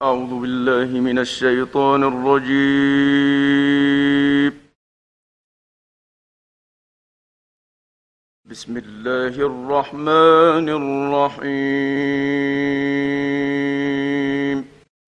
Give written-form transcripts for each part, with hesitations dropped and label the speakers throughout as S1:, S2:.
S1: أعوذ بالله من الشيطان الرجيم. بسم الله الرحمن الرحيم.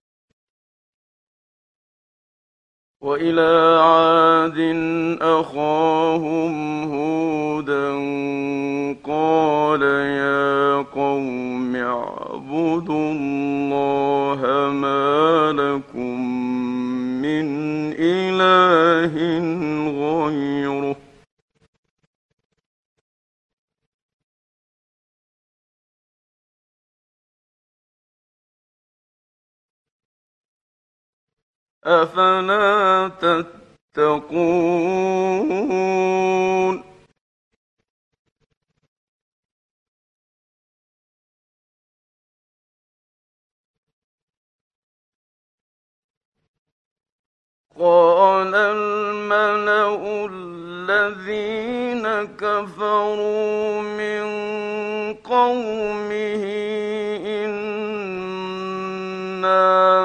S1: وإلى عاد أخاهم هودا قال يا قوم اعبدوا الله ما لكم من إله غيره أفلا تتقون. قال الملأ الذين كفروا من قومه إنا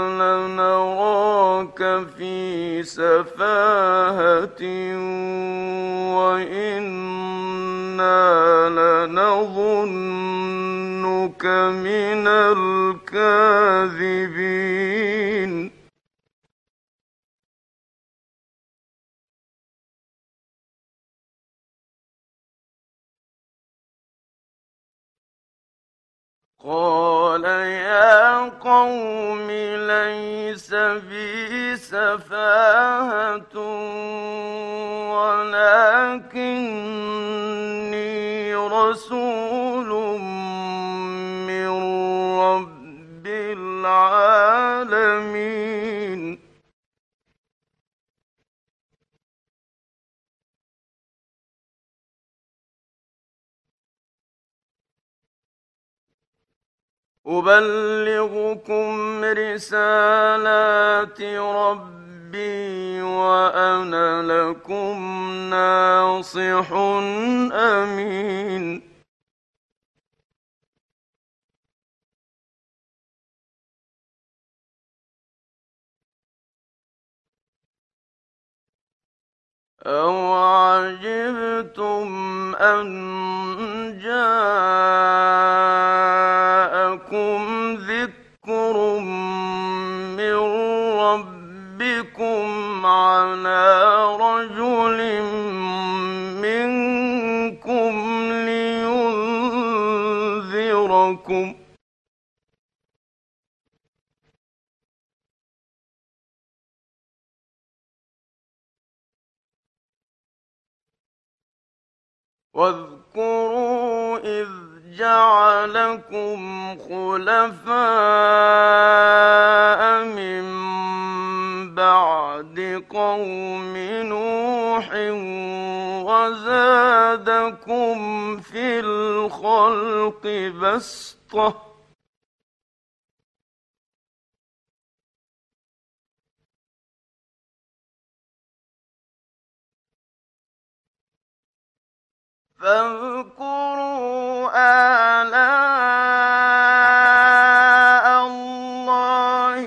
S1: لنراك في سفاهة وإنا لنظنك من الكاذبين. قال يا قوم ليس بي سفاهة ولكني رسول من رب العالمين. أبلغكم رسالات ربي وأنا لكم ناصح أمين. أَوَعَجِبْتُمْ أَنْ جَاءَكُمْ ذِكْرٌ مِّن رَّبِّكُمْ عَلَىٰ رَجُلٍ مِّنكُمْ لِيُنذِرَكُمْ ۖ واذكروا إذ جعلكم خلفاء من بعد قوم نوح وزادكم في الخلق بسطة فاذكروا آلاء الله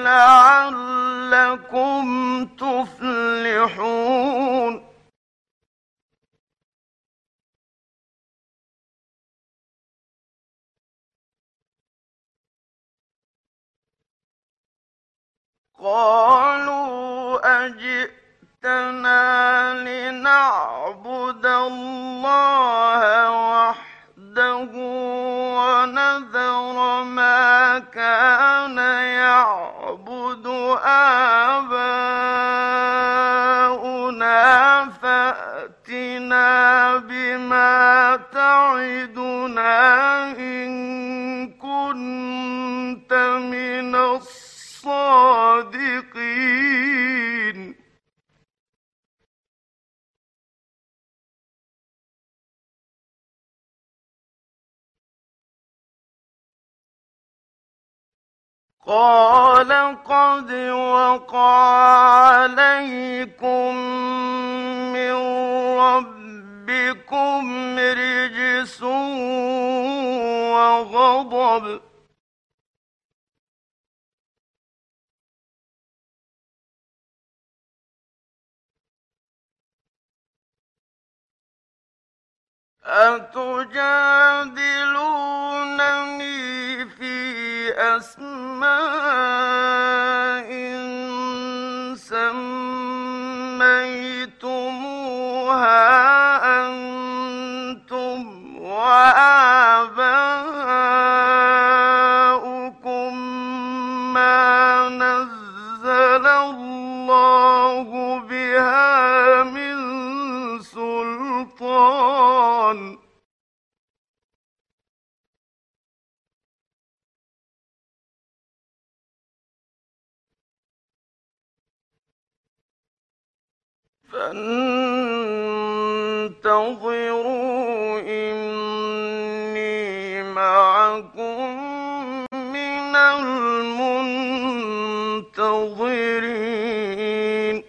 S1: لعلكم تفلحون. قالوا أجئتنا لنعبد الله وحده ونذر ما كان يعبد آباؤنا فأتنا بما تعدنا إن كنت من الصادقين. قال قد وقع عليكم من ربكم رجس وغضب أتجادلونني في أسماء سميتموها أنتم وآباؤكم ما نزل الله بها من سلطان فانتظروا إني معكم من المنتظرين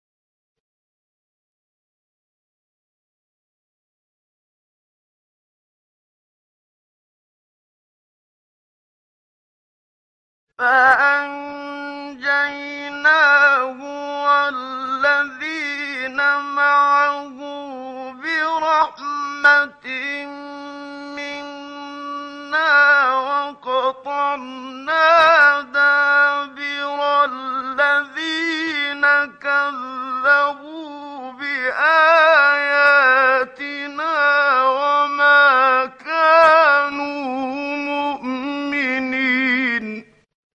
S1: فأنجيناه والذين معه برحمة منا وقطعنا دابر الذين كذبوا بآياتنا وما كانوا مؤمنين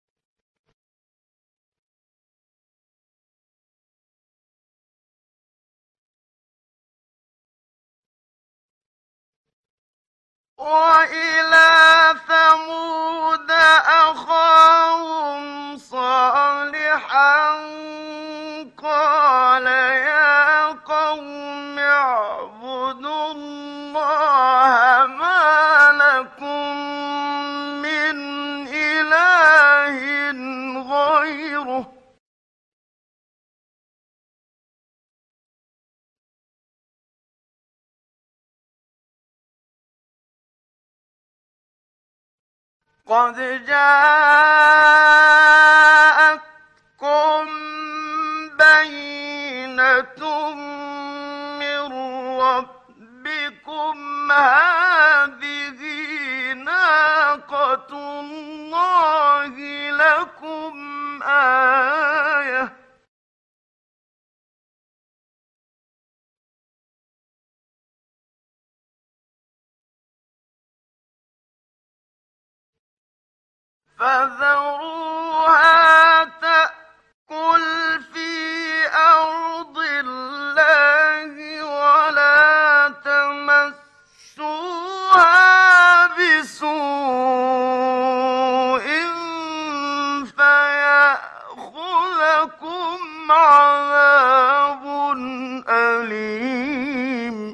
S1: وإلى ثمود أخاهم صالحا قال يا قوم اعبدوا الله ما لكم من إله غيره قد جاءتكم بينة من ربكم هذه ناقة الله لكم آية فذروها تأكل في أرض الله ولا تمسوها بسوء فيأخذكم عذاب أليم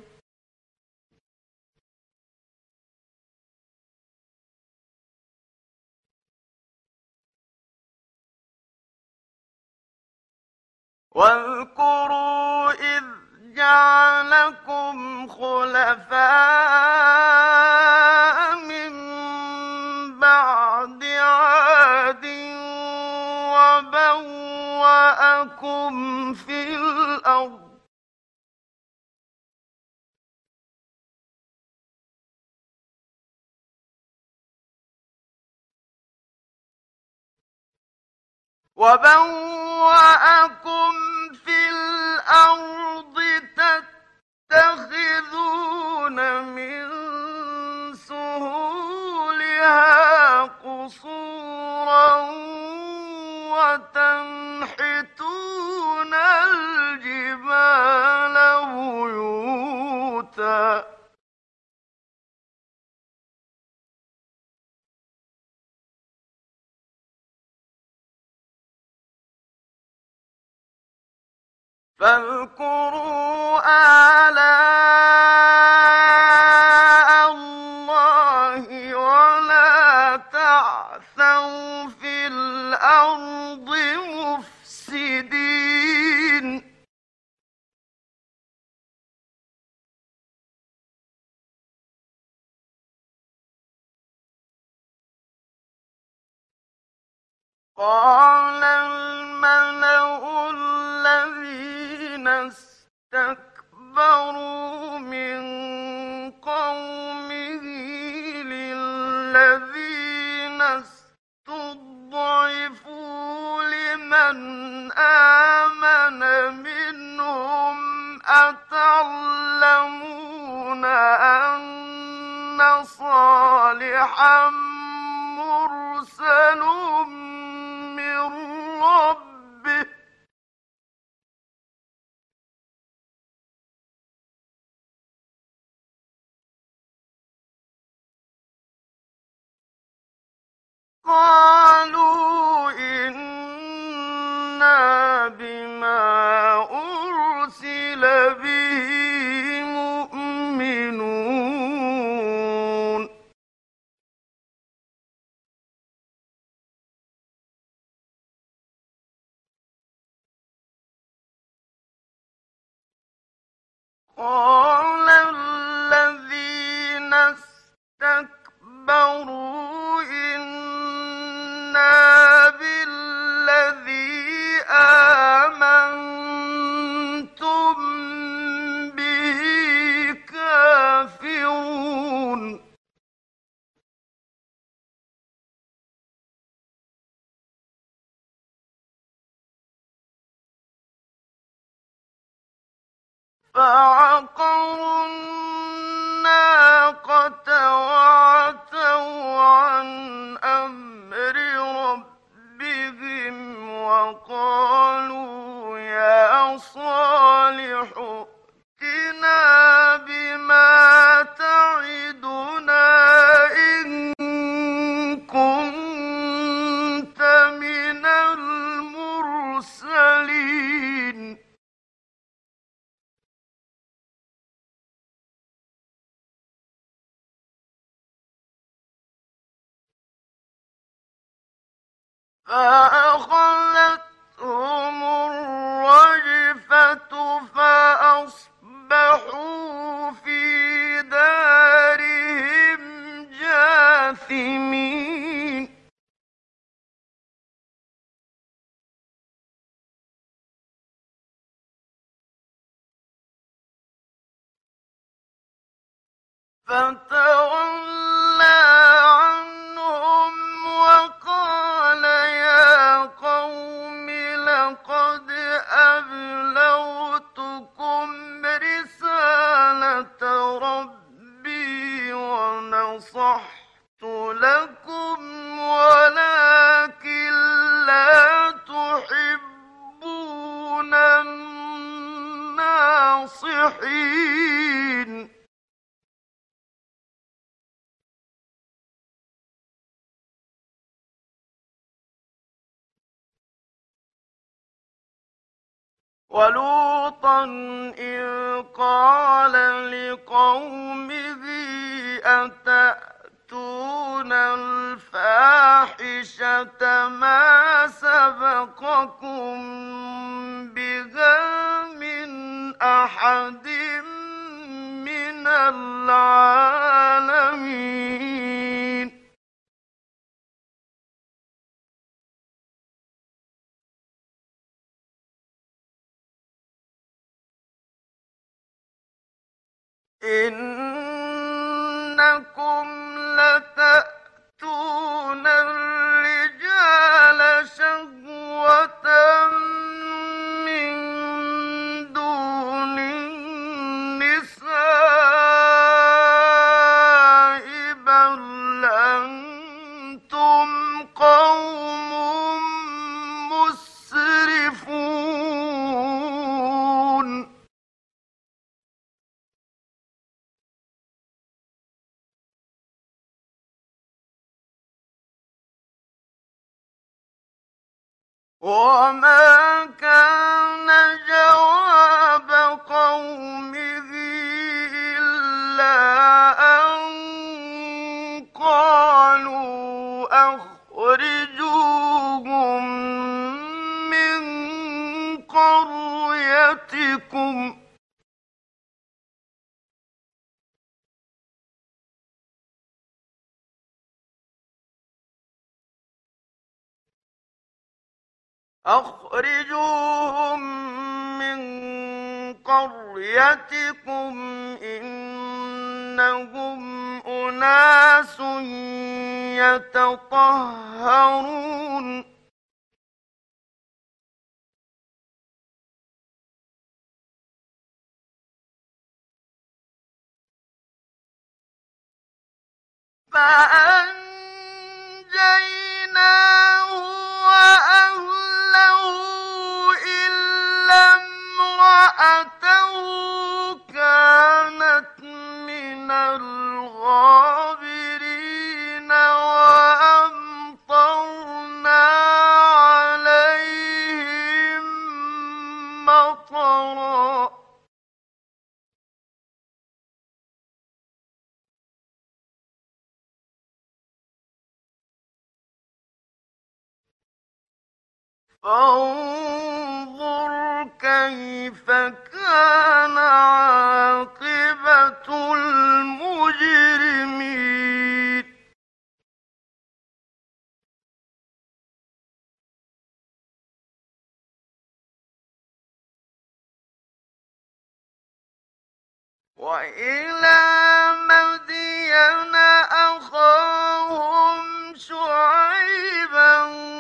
S1: واذكروا إذ جعلكم خلفاء من بعد عاد وبوأكم في الأرض تتخذون من سهولها قصورا وتنحتون الجبال بيوتا فاذكروا آلاء الله ولا تعثوا في الأرض مفسدين قال الملأ الذين استكبروا من قومه صالحا مرسل من ربه قالوا إنا بما أرسل به مؤمنون قال الذين استكبروا إنا بالذي آمنتم به كافرون فعقروا الناقة وعتوا عن أمر ربهم وقالوا يا صالح ائتنا بما تعدنا إن كنت من المرسلين فأخذتهم الرجفة فأصبحوا في دارهم جاثمين فتولى عنهم وقال يا قوم لقد أبلغتكم رسالة ربي ونصحت لكم ولكن لا تحبون الناصحين ولوطا إذ قال لقومه أتأتون الفاحشة ما سبقكم بها من أحد من العالمين إنكم لتأتون الرجال شهوة من دون النساء بل أنتم قوم مسرفون وما كان جواب قومه إلا أن قالوا أخرجوهم من قريتكم أخرجوهم من قريتكم إنهم أناس يتطهرون فأتوا فانظر كيف كان عاقبة المجرمين. وإلى مدين أخاهم شعيبا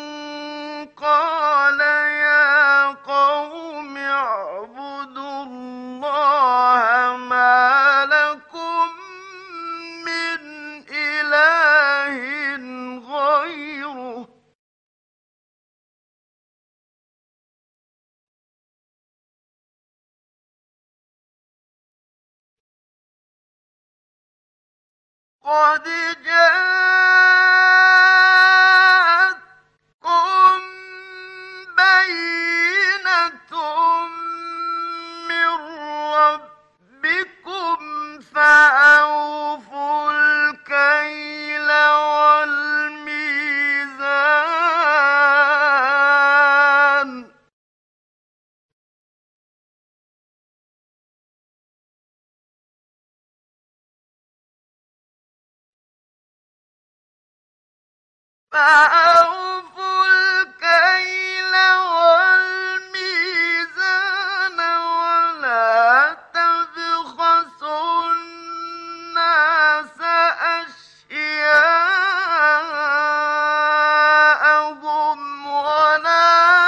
S1: قال يا قوم اعبدوا الله ما لكم من إله غيره قد جاءتكم بينة من ربكم فأوفوا الكيل والميزان فأوفوا الكيل والميزان ولا تبخسوا الناس أشياءهم ولا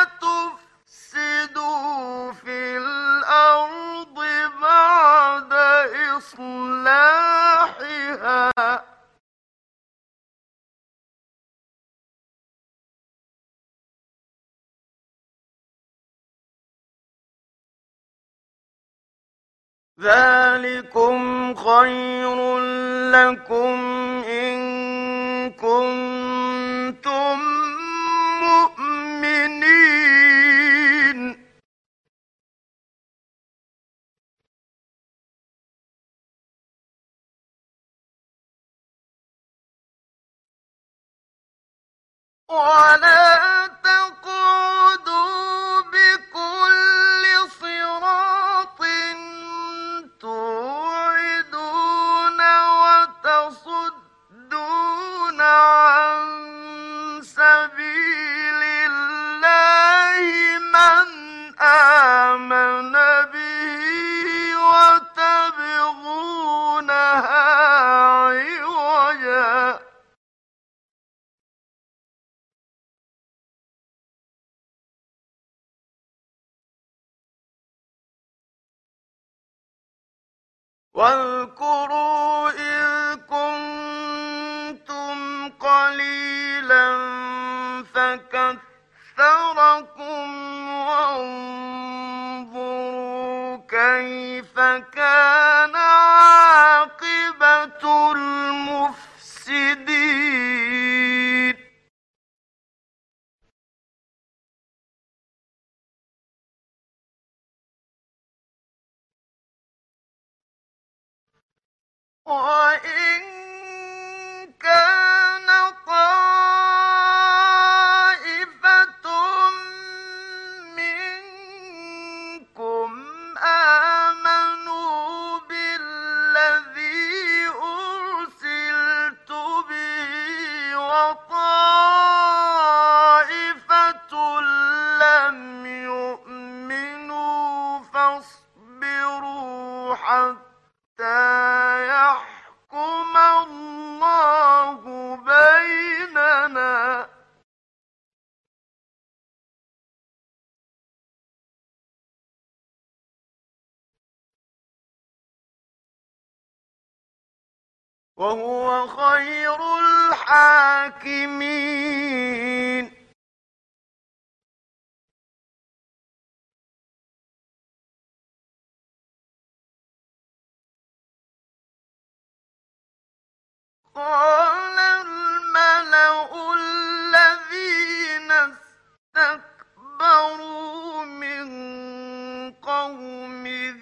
S1: تفسدوا في الأرض بعد إصلاحها ذلكم خير لكم إن كنتم مؤمنين ولا تقعدوا بكل صراط توعدون وتصدون عن سبيل الله من آمن به وتبغونها عوجا واذكروا إذ كنتم قليلا فكثركم وانظروا كيف كان عاقبة المفسدين وإن كان طائفة منكم آمنوا بالذي أرسلت به وطائفة لم يؤمنوا فاصبروا حتى يحكم الله بيننا وهو خير الحاكمين قال الملأ الذين استكبروا من قومه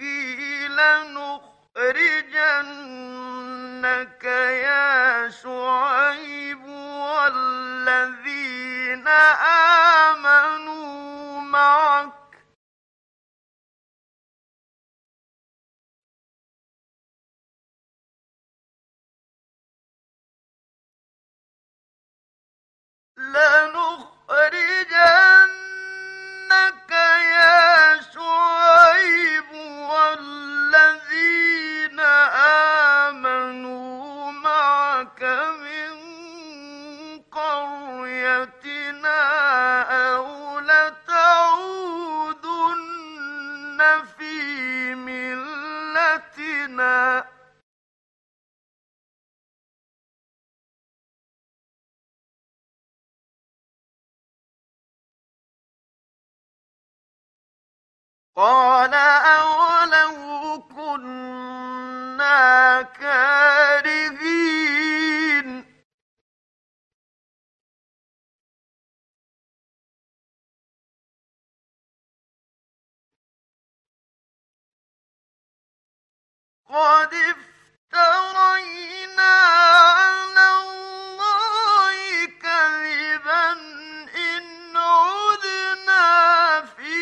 S1: لنخرجنك يا شعيب والذين آمنوا قال أولو كنا كارهين قد افترينا على الله كذبا إن عدنا في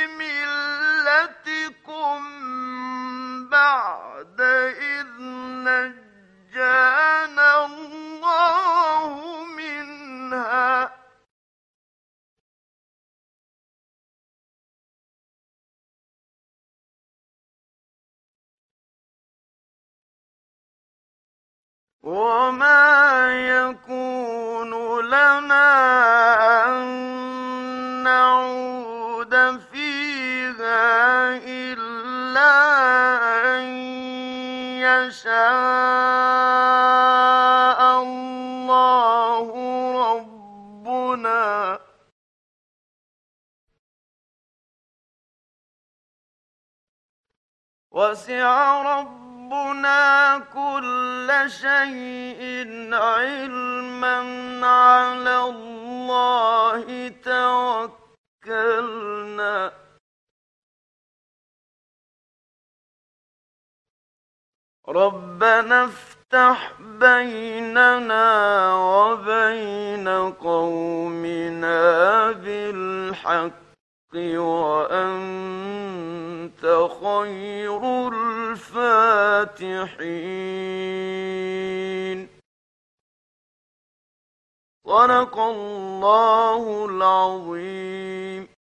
S1: ملتكم بعد إذ نجانا الله منها وما يكون لنا أن نعود فيها إلا أن يشاء الله ربنا وسع ربنا كل شيء علما على الله توكلنا ربنا افتح بيننا وبين قومنا بالحق وأنت خير الفاتحين صدق الله العظيم.